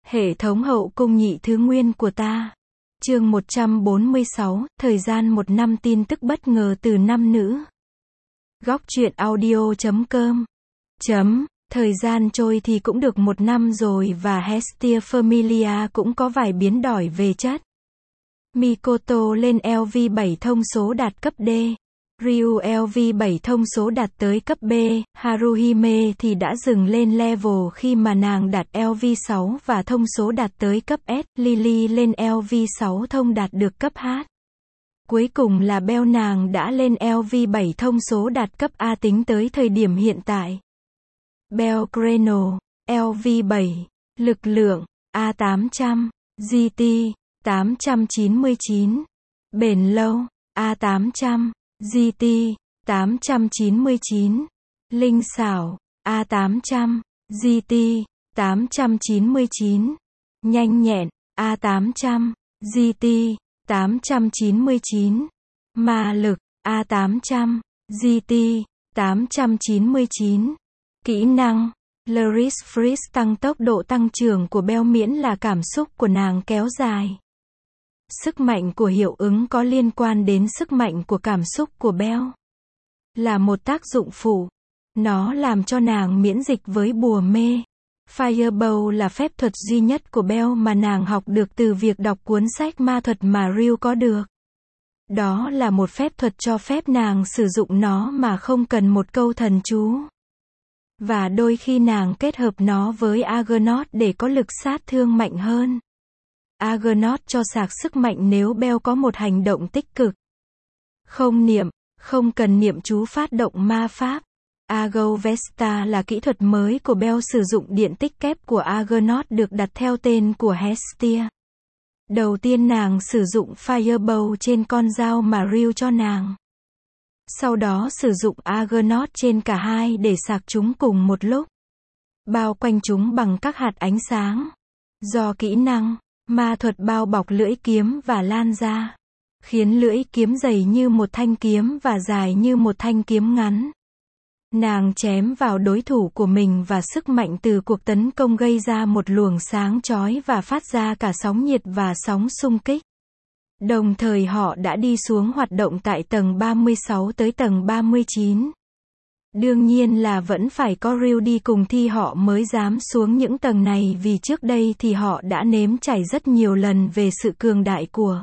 Hệ thống hậu cung nhị thứ nguyên của ta. Chương 146, thời gian 1 năm tin tức bất ngờ từ nam nữ. Góc truyện audio.com. Thời gian trôi thì cũng được 1 năm rồi và Hestia Familia cũng có vài biến đổi về chất. Mikoto lên LV7 thông số đạt cấp D. Ryu LV7 thông số đạt tới cấp B, Haruhime thì đã dừng lên level khi mà nàng đạt LV6 và thông số đạt tới cấp S, Lily lên LV6 thông đạt được cấp H. Cuối cùng là Bell, nàng đã lên LV7 thông số đạt cấp A tính tới thời điểm hiện tại. Bell Greno, LV7, lực lượng, A800, GT, 899, bền lâu, A800. GT, 899, linh xảo, A800, GT, 899, nhanh nhẹn, A800, GT, 899, ma lực, A800, GT, 899, kỹ năng, Lyris Freeze tăng tốc độ tăng trưởng của Bell miễn là cảm xúc của nàng kéo dài. Sức mạnh của hiệu ứng có liên quan đến sức mạnh của cảm xúc của Bell. Là một tác dụng phụ. Nó làm cho nàng miễn dịch với bùa mê. Firebow là phép thuật duy nhất của Bell mà nàng học được từ việc đọc cuốn sách ma thuật mà Ryu có được. Đó là một phép thuật cho phép nàng sử dụng nó mà không cần một câu thần chú. Và đôi khi nàng kết hợp nó với Argonaut để có lực sát thương mạnh hơn. Argonaut cho sạc sức mạnh nếu Bell có một hành động tích cực. Không cần niệm chú phát động ma pháp. Argo Vesta là kỹ thuật mới của Bell sử dụng điện tích kép của Argonaut được đặt theo tên của Hestia. Đầu tiên nàng sử dụng Firebow trên con dao mà Ryu cho nàng. Sau đó sử dụng Argonaut trên cả hai để sạc chúng cùng một lúc. Bao quanh chúng bằng các hạt ánh sáng. Do kỹ năng ma thuật bao bọc lưỡi kiếm và lan ra, khiến lưỡi kiếm dày như một thanh kiếm và dài như một thanh kiếm ngắn. Nàng chém vào đối thủ của mình và sức mạnh từ cuộc tấn công gây ra một luồng sáng chói và phát ra cả sóng nhiệt và sóng xung kích. Đồng thời họ đã đi xuống hoạt động tại tầng 36 tới tầng 39. Đương nhiên là vẫn phải có Ryu đi cùng thì họ mới dám xuống những tầng này vì trước đây thì họ đã nếm trải rất nhiều lần về sự cường đại của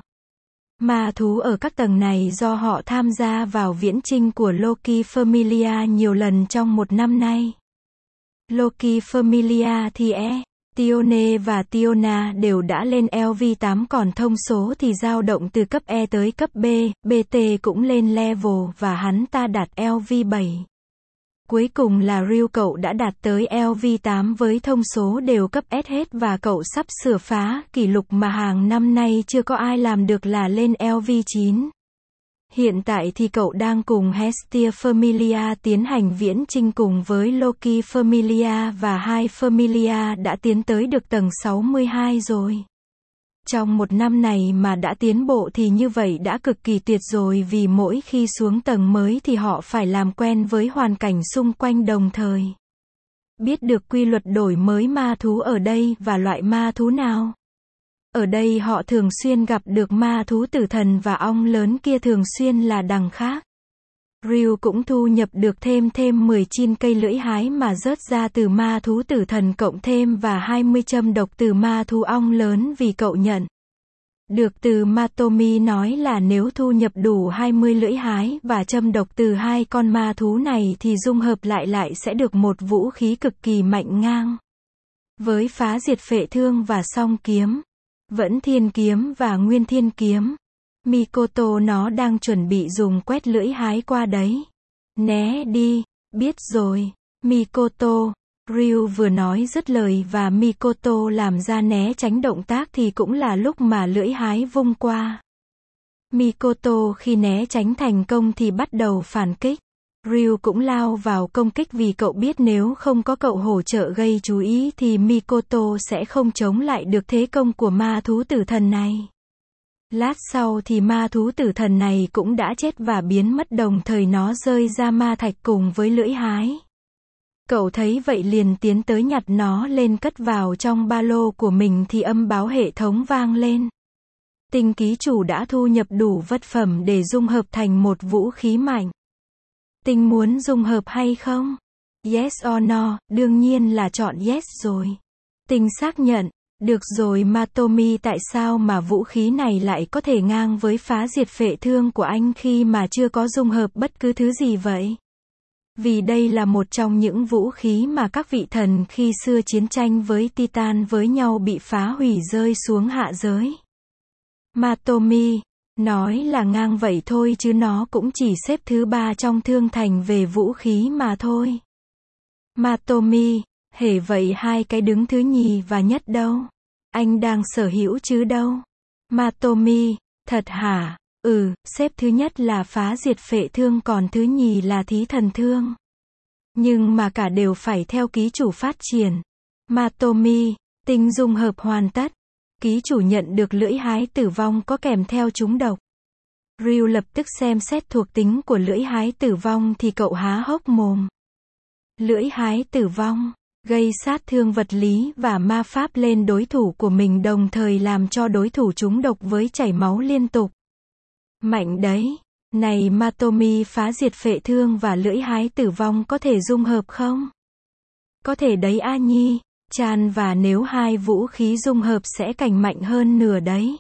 ma thú ở các tầng này do họ tham gia vào viễn chinh của Loki Familia nhiều lần trong 1 năm nay. Loki Familia thì Tione và Tiona đều đã lên LV8 còn thông số thì dao động từ cấp E tới cấp B, BT cũng lên level và hắn ta đạt LV7. Cuối cùng là Ryu, cậu đã đạt tới LV8 với thông số đều cấp S hết và cậu sắp sửa phá kỷ lục mà hàng năm nay chưa có ai làm được là lên LV9. Hiện tại thì cậu đang cùng Hestia Familia tiến hành viễn chinh cùng với Loki Familia và hai Familia đã tiến tới được tầng 62 rồi. Trong 1 năm này mà đã tiến bộ thì như vậy đã cực kỳ tuyệt rồi vì mỗi khi xuống tầng mới thì họ phải làm quen với hoàn cảnh xung quanh đồng thời. Biết được quy luật đổi mới ma thú ở đây và loại ma thú nào. Ở đây họ thường xuyên gặp được ma thú tử thần và ong lớn kia thường xuyên là đằng khác. Ryu cũng thu nhập được thêm 10 chin cây lưỡi hái mà rớt ra từ ma thú tử thần cộng thêm và 20 châm độc từ ma thú ong lớn vì cậu nhận được từ Matomi nói là nếu thu nhập đủ 20 lưỡi hái và châm độc từ hai con ma thú này thì dung hợp lại sẽ được một vũ khí cực kỳ mạnh ngang. Với phá diệt phệ thương và song kiếm, vẫn thiên kiếm và nguyên thiên kiếm. Mikoto nó đang chuẩn bị dùng quét lưỡi hái qua đấy. Né đi, biết rồi, Mikoto. Ryu vừa nói dứt lời và Mikoto làm ra né tránh động tác thì cũng là lúc mà lưỡi hái vung qua. Mikoto khi né tránh thành công thì bắt đầu phản kích. Ryu cũng lao vào công kích vì cậu biết nếu không có cậu hỗ trợ gây chú ý thì Mikoto sẽ không chống lại được thế công của ma thú tử thần này. Lát sau thì ma thú tử thần này cũng đã chết và biến mất đồng thời nó rơi ra ma thạch cùng với lưỡi hái. Cậu thấy vậy liền tiến tới nhặt nó lên cất vào trong ba lô của mình thì âm báo hệ thống vang lên. Tinh ký chủ đã thu nhập đủ vật phẩm để dung hợp thành một vũ khí mạnh. Tinh muốn dung hợp hay không? Yes or no, đương nhiên là chọn yes rồi. Tinh xác nhận. Được rồi Matomi, tại sao mà vũ khí này lại có thể ngang với phá diệt phệ thương của anh khi mà chưa có dung hợp bất cứ thứ gì vậy? Vì đây là một trong những vũ khí mà các vị thần khi xưa chiến tranh với Titan với nhau bị phá hủy rơi xuống hạ giới. Matomi nói là ngang vậy thôi chứ nó cũng chỉ xếp thứ 3 trong thương thành về vũ khí mà thôi. Matomi, hễ vậy hai cái đứng thứ nhì và nhất đâu? Anh đang sở hữu chứ đâu? Matomi, thật hả? Xếp thứ nhất là phá diệt phệ thương còn thứ nhì là thí thần thương. Nhưng mà cả đều phải theo ký chủ phát triển. Matomi, tinh dung hợp hoàn tất. Ký chủ nhận được lưỡi hái tử vong có kèm theo trúng độc. Ryu lập tức xem xét thuộc tính của lưỡi hái tử vong thì cậu há hốc mồm. Lưỡi hái tử vong, gây sát thương vật lý và ma pháp lên đối thủ của mình đồng thời làm cho đối thủ trúng độc với chảy máu liên tục. Mạnh đấy. Này Matomi, phá diệt phệ thương và lưỡi hái tử vong có thể dung hợp không? Có thể đấy A Nhi. Chan, và nếu hai vũ khí dung hợp sẽ càng mạnh hơn nửa đấy.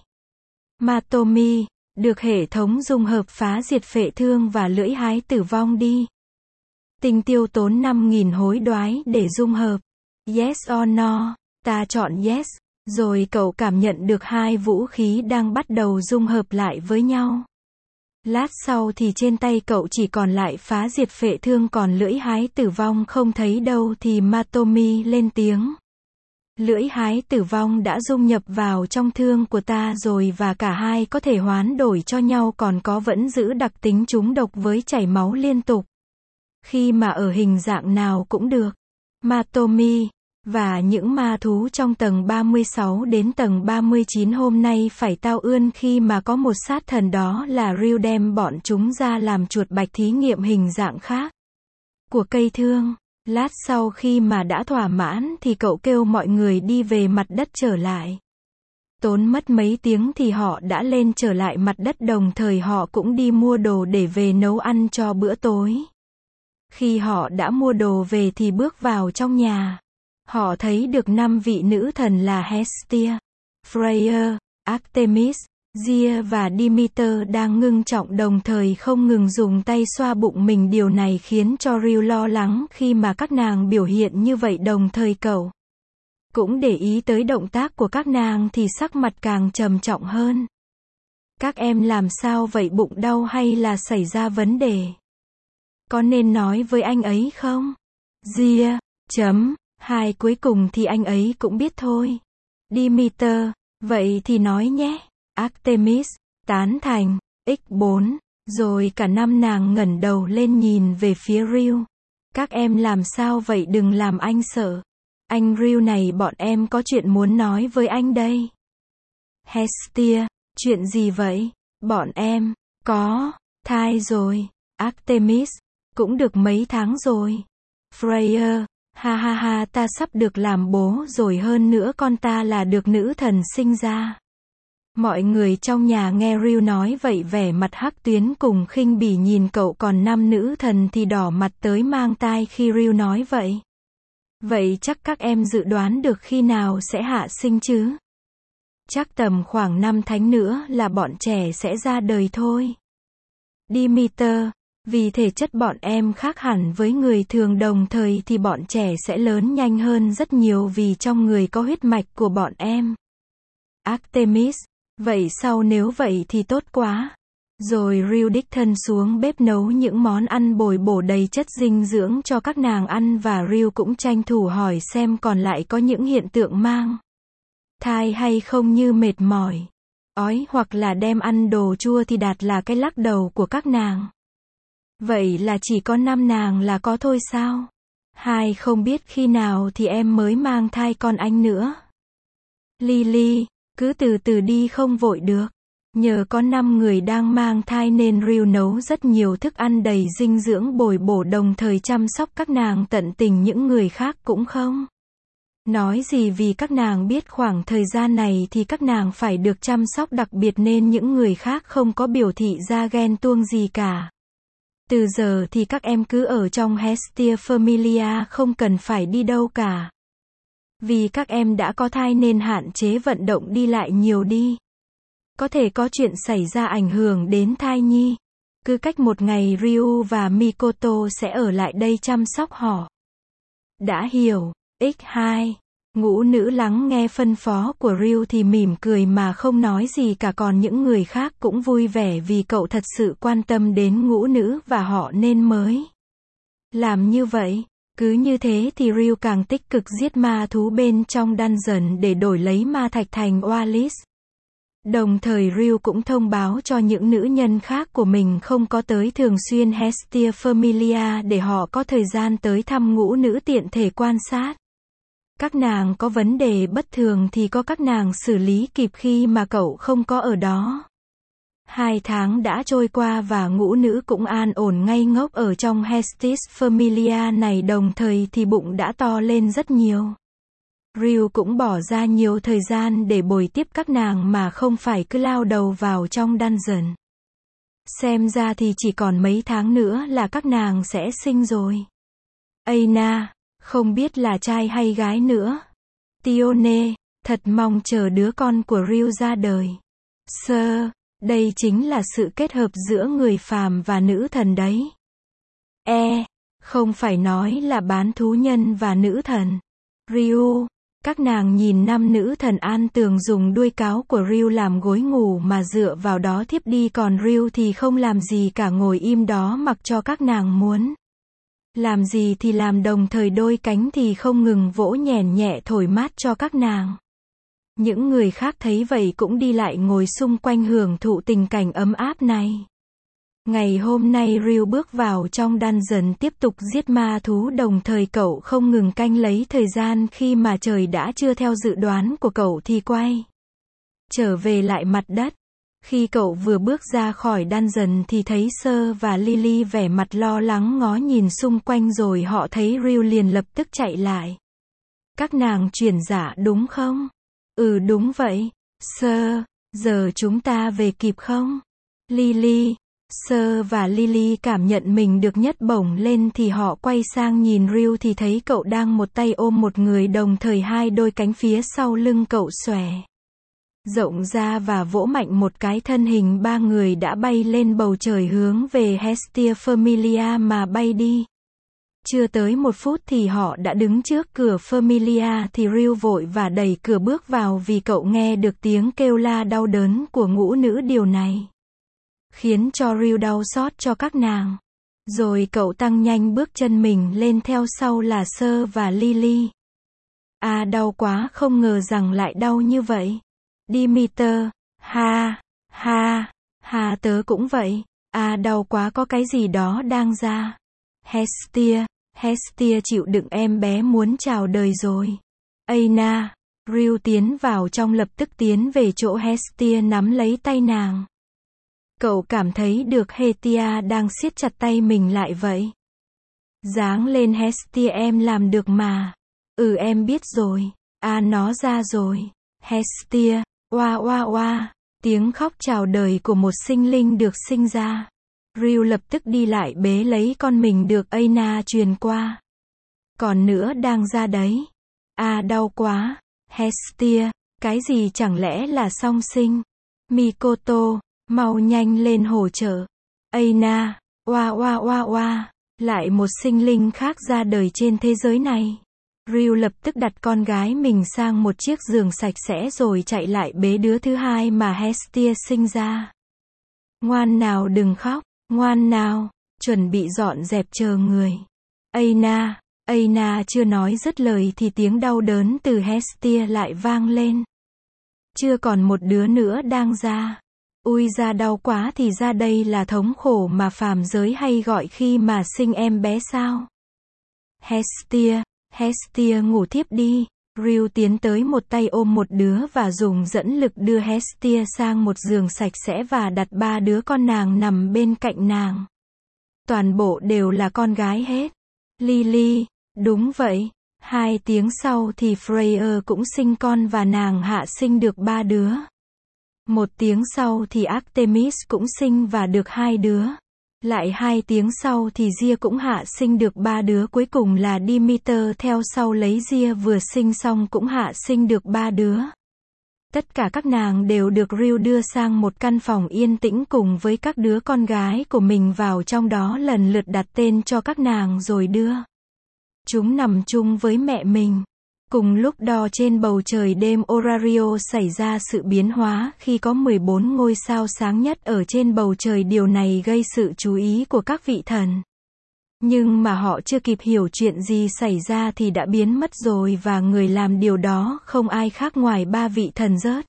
Matomi, được hệ thống dung hợp phá diệt phệ thương và lưỡi hái tử vong đi. Tinh tiêu tốn 5.000 hối đoái để dung hợp. Yes or no? Ta chọn yes. Rồi cậu cảm nhận được hai vũ khí đang bắt đầu dung hợp lại với nhau. Lát sau thì trên tay cậu chỉ còn lại phá diệt phệ thương còn lưỡi hái tử vong không thấy đâu thì Matomi lên tiếng. Lưỡi hái tử vong đã dung nhập vào trong thương của ta rồi và cả hai có thể hoán đổi cho nhau còn có vẫn giữ đặc tính trúng độc với chảy máu liên tục. Khi mà ở hình dạng nào cũng được. Matomi, và những ma thú trong tầng 36 đến tầng 39 hôm nay phải tao ươn khi mà có một sát thần đó là Ryu đem bọn chúng ra làm chuột bạch thí nghiệm hình dạng khác của cây thương. Lát sau khi mà đã thỏa mãn thì cậu kêu mọi người đi về mặt đất trở lại. Tốn mất mấy tiếng thì họ đã lên trở lại mặt đất đồng thời họ cũng đi mua đồ để về nấu ăn cho bữa tối. Khi họ đã mua đồ về thì bước vào trong nhà. Họ thấy được 5 vị nữ thần là Hestia, Freya, Artemis, Gia và Demeter đang ngưng trọng đồng thời không ngừng dùng tay xoa bụng mình. Điều này khiến cho Ryu lo lắng khi mà các nàng biểu hiện như vậy đồng thời cậu cũng để ý tới động tác của các nàng thì sắc mặt càng trầm trọng hơn. Các em làm sao vậy, bụng đau hay là xảy ra vấn đề? Có nên nói với anh ấy không? Gia, hai cuối cùng thì anh ấy cũng biết thôi. Demeter, vậy thì nói nhé. Artemis, tán thành. X4, rồi cả năm nàng ngẩng đầu lên nhìn về phía Ryu. Các em làm sao vậy, đừng làm anh sợ. Anh Ryu này, bọn em có chuyện muốn nói với anh đây. Hestia, chuyện gì vậy? Bọn em có thai rồi. Artemis, cũng được mấy tháng rồi. Freya, ha ha ha, ta sắp được làm bố rồi, hơn nữa con ta là được nữ thần sinh ra. Mọi người trong nhà nghe Ryu nói vậy vẻ mặt hắc tuyến cùng khinh bỉ nhìn cậu, còn năm nữ thần thì đỏ mặt tới mang tai khi Ryu nói vậy. Vậy chắc các em dự đoán được khi nào sẽ hạ sinh chứ? Chắc tầm khoảng 5 tháng nữa là bọn trẻ sẽ ra đời thôi. Demeter, vì thể chất bọn em khác hẳn với người thường, đồng thời thì bọn trẻ sẽ lớn nhanh hơn rất nhiều vì trong người có huyết mạch của bọn em. Artemis, vậy sao, nếu vậy thì tốt quá. Rồi Ryu đích thân xuống bếp nấu những món ăn bồi bổ đầy chất dinh dưỡng cho các nàng ăn và Ryu cũng tranh thủ hỏi xem còn lại có những hiện tượng mang thai hay không như mệt mỏi, ói hoặc là đem ăn đồ chua thì đạt là cái lắc đầu của các nàng. Vậy là chỉ có 5 nàng là có thôi sao? Hai không biết khi nào thì em mới mang thai con anh nữa. Lily, cứ từ từ đi, không vội được. Nhờ có 5 người đang mang thai nên Ryu nấu rất nhiều thức ăn đầy dinh dưỡng bồi bổ đồng thời chăm sóc các nàng tận tình, những người khác cũng không nói gì vì các nàng biết khoảng thời gian này thì các nàng phải được chăm sóc đặc biệt nên những người khác không có biểu thị ra ghen tuông gì cả. Từ giờ thì các em cứ ở trong Hestia Familia, không cần phải đi đâu cả. Vì các em đã có thai nên hạn chế vận động đi lại nhiều đi. Có thể có chuyện xảy ra ảnh hưởng đến thai nhi. Cứ cách một ngày Ryu và Mikoto sẽ ở lại đây chăm sóc họ. Đã hiểu. X2. Ngũ nữ lắng nghe phân phó của Ryu thì mỉm cười mà không nói gì cả, còn những người khác cũng vui vẻ vì cậu thật sự quan tâm đến ngũ nữ và họ nên mới làm như vậy. Cứ như thế thì Ryu càng tích cực giết ma thú bên trong dungeon để đổi lấy ma thạch thành Oalis. Đồng thời Ryu cũng thông báo cho những nữ nhân khác của mình không có tới thường xuyên Hestia Familia để họ có thời gian tới thăm ngũ nữ tiện thể quan sát. Các nàng có vấn đề bất thường thì có các nàng xử lý kịp khi mà cậu không có ở đó. 2 tháng đã trôi qua và ngũ nữ cũng an ổn ngây ngốc ở trong Hestis Familia này, đồng thời thì bụng đã to lên rất nhiều. Ryu cũng bỏ ra nhiều thời gian để bồi tiếp các nàng mà không phải cứ lao đầu vào trong dungeon. Xem ra thì chỉ còn mấy tháng nữa là các nàng sẽ sinh rồi. Aina, không biết là trai hay gái nữa. Tione, thật mong chờ đứa con của Ryu ra đời. Sơ, đây chính là sự kết hợp giữa người phàm và nữ thần đấy. Không phải nói là bán thú nhân và nữ thần. Ryu, các nàng nhìn 5 nữ thần an tường dùng đuôi cáo của Ryu làm gối ngủ mà dựa vào đó thiếp đi, còn Ryu thì không làm gì cả, ngồi im đó mặc cho các nàng muốn làm gì thì làm, đồng thời đôi cánh thì không ngừng vỗ nhèn nhẹ thổi mát cho các nàng. Những người khác thấy vậy cũng đi lại ngồi xung quanh hưởng thụ tình cảnh ấm áp này. Ngày hôm nay Ryu bước vào trong dungeon tiếp tục giết ma thú, đồng thời cậu không ngừng canh lấy thời gian khi mà trời đã chưa theo dự đoán của cậu thì quay trở về lại mặt đất. Khi cậu vừa bước ra khỏi dungeon thì thấy Sơ và Lily vẻ mặt lo lắng ngó nhìn xung quanh, rồi họ thấy Ryu liền lập tức chạy lại. Các nàng chuyển giả đúng không? Ừ đúng vậy. Sơ, giờ chúng ta về kịp không? Lily. Sơ và Lily cảm nhận mình được nhấc bổng lên thì họ quay sang nhìn Ryu thì thấy cậu đang một tay ôm một người, đồng thời hai đôi cánh phía sau lưng cậu xòe rộng ra và vỗ mạnh một cái, thân hình 3 người đã bay lên bầu trời hướng về Hestia Familia mà bay đi. Chưa tới 1 phút thì họ đã đứng trước cửa Familia thì Ryu vội và đẩy cửa bước vào vì cậu nghe được tiếng kêu la đau đớn của ngũ nữ, điều này khiến cho Ryu đau xót cho các nàng. Rồi cậu tăng nhanh bước chân mình lên, theo sau là Sơ và Lily. Đau quá, không ngờ rằng lại đau như vậy. Demeter, tớ cũng vậy. Đau quá, có cái gì đó đang ra. Hestia chịu đựng, em bé muốn chào đời rồi. Aina, Ryu tiến vào trong, lập tức tiến về chỗ Hestia nắm lấy tay nàng. Cậu cảm thấy được Hestia đang siết chặt tay mình lại vậy. Giáng lên Hestia, em làm được mà. Ừ em biết rồi. Nó ra rồi. Hestia, oa, tiếng khóc chào đời của một sinh linh được sinh ra. Ryu lập tức đi lại bế lấy con mình được Aina truyền qua. Còn nữa đang ra đấy. Đau quá. Hestia, cái gì, chẳng lẽ là song sinh? Mikoto, mau nhanh lên hỗ trợ. Aina, oa, lại một sinh linh khác ra đời trên thế giới này. Ryu lập tức đặt con gái mình sang một chiếc giường sạch sẽ rồi chạy lại bế đứa thứ hai mà Hestia sinh ra. Ngoan nào, đừng khóc, ngoan nào, chuẩn bị dọn dẹp chờ người. Aina chưa nói dứt lời thì tiếng đau đớn từ Hestia lại vang lên. Chưa còn một đứa nữa đang ra. Ui ra đau quá, thì ra đây là thống khổ mà phàm giới hay gọi khi mà sinh em bé sao? Hestia ngủ thiếp đi. Ryu tiến tới một tay ôm một đứa và dùng dẫn lực đưa Hestia sang một giường sạch sẽ và đặt 3 đứa con nàng nằm bên cạnh nàng. Toàn bộ đều là con gái hết. Lily, đúng vậy. 2 tiếng sau thì Freya cũng sinh con và nàng hạ sinh được 3 đứa. 1 tiếng sau thì Artemis cũng sinh và được 2 đứa. Lại 2 tiếng sau thì Gia cũng hạ sinh được 3 đứa, cuối cùng là Demeter theo sau lấy Gia vừa sinh xong cũng hạ sinh được 3 đứa. Tất cả các nàng đều được Ryu đưa sang một căn phòng yên tĩnh cùng với các đứa con gái của mình vào trong đó lần lượt đặt tên cho các nàng rồi đưa chúng nằm chung với mẹ mình. Cùng lúc đó trên bầu trời đêm Orario xảy ra sự biến hóa khi có 14 ngôi sao sáng nhất ở trên bầu trời, điều này gây sự chú ý của các vị thần. Nhưng mà họ chưa kịp hiểu chuyện gì xảy ra thì đã biến mất rồi, và người làm điều đó không ai khác ngoài 3 vị thần rớt,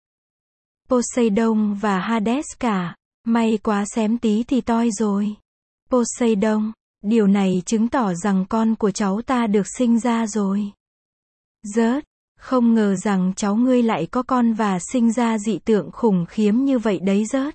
Poseidon và Hades cả. May quá xém tí thì toi rồi. Poseidon, điều này chứng tỏ rằng con của cháu ta được sinh ra rồi. Rớt, không ngờ rằng cháu ngươi lại có con và sinh ra dị tượng khủng khiếm như vậy đấy rớt.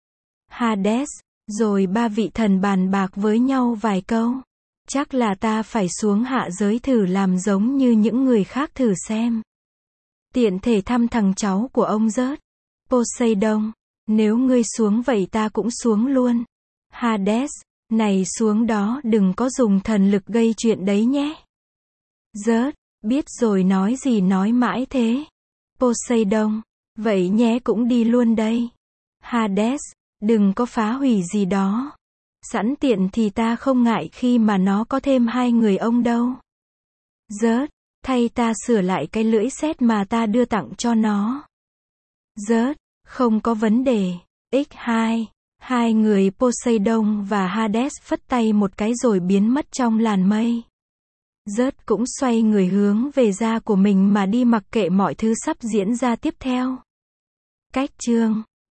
Hades, rồi 3 vị thần bàn bạc với nhau vài câu. Chắc là ta phải xuống hạ giới thử làm giống như những người khác thử xem. Tiện thể thăm thằng cháu của ông rớt. Poseidon, nếu ngươi xuống vậy ta cũng xuống luôn. Hades, này xuống đó đừng có dùng thần lực gây chuyện đấy nhé. Rớt, biết rồi, nói gì nói mãi thế. Poseidon, vậy nhé cũng đi luôn đây. Hades, đừng có phá hủy gì đó. Sẵn tiện thì ta không ngại khi mà nó có thêm 2 người ông đâu. Rớt, thay ta sửa lại cái lưỡi sét mà ta đưa tặng cho nó. Rớt, không có vấn đề. X2, 2 người Poseidon và Hades phất tay một cái rồi biến mất trong làn mây. Rớt cũng xoay người hướng về gia của mình mà đi, mặc kệ mọi thứ sắp diễn ra tiếp theo. Cách chương